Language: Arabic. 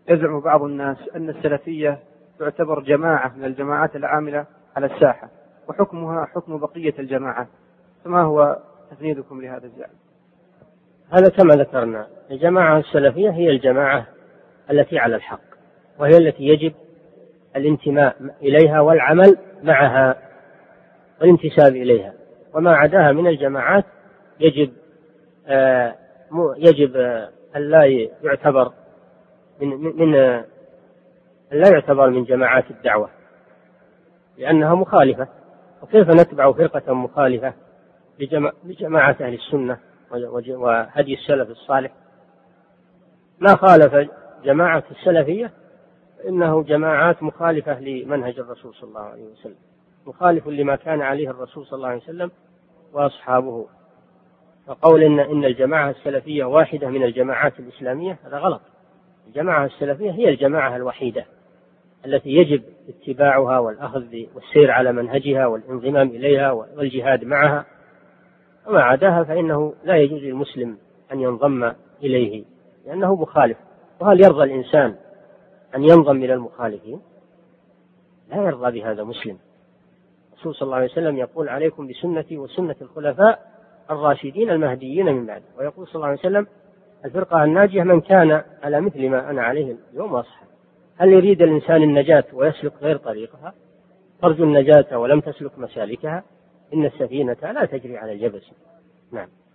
يزعم بعض الناس أن السلفية تعتبر جماعة من الجماعات العاملة على الساحة، وحكمها حكم بقية الجماعات، فما هو تفنيدكم لهذا الزعم؟ هذا كما ذكرنا، الجماعة السلفية هي الجماعة التي على الحق، وهي التي يجب الانتماء إليها والعمل معها والانتساب إليها، وما عداها من الجماعات يجب أن لا يعتبر من جماعات الدعوة، لأنها مخالفة. وكيف نتبع فرقة مخالفة لجماعة أهل السنة وهدي السلف الصالح؟ ما خالف جماعة السلفية إنه جماعات مخالفة لمنهج الرسول صلى الله عليه وسلم، مخالف لما كان عليه الرسول صلى الله عليه وسلم وأصحابه. فقول إن الجماعة السلفية واحدة من الجماعات الإسلامية هذا غلط. الجماعة السلفية هي الجماعة الوحيدة التي يجب اتباعها والأخذ والسير على منهجها والانضمام إليها والجهاد معها، وما عداها فإنه لا يجوز للمسلم أن ينضم إليه لأنه مخالف. وهل يرضى الإنسان أن ينضم إلى المخالفين؟ لا يرضى بهذا مسلم. الرسول صلى الله عليه وسلم يقول: عليكم بسنتي وسنة الخلفاء الراشدين المهديين من بعد. ويقول صلى الله عليه وسلم: الفرقة الناجية من كان على مثل ما أنا عليه اليوم وأصحابي. هل يريد الإنسان النجاة ويسلك غير طريقها؟ ترجو النجاة ولم تسلك مسالكها؟ إن السفينة لا تجري على اليبس. نعم.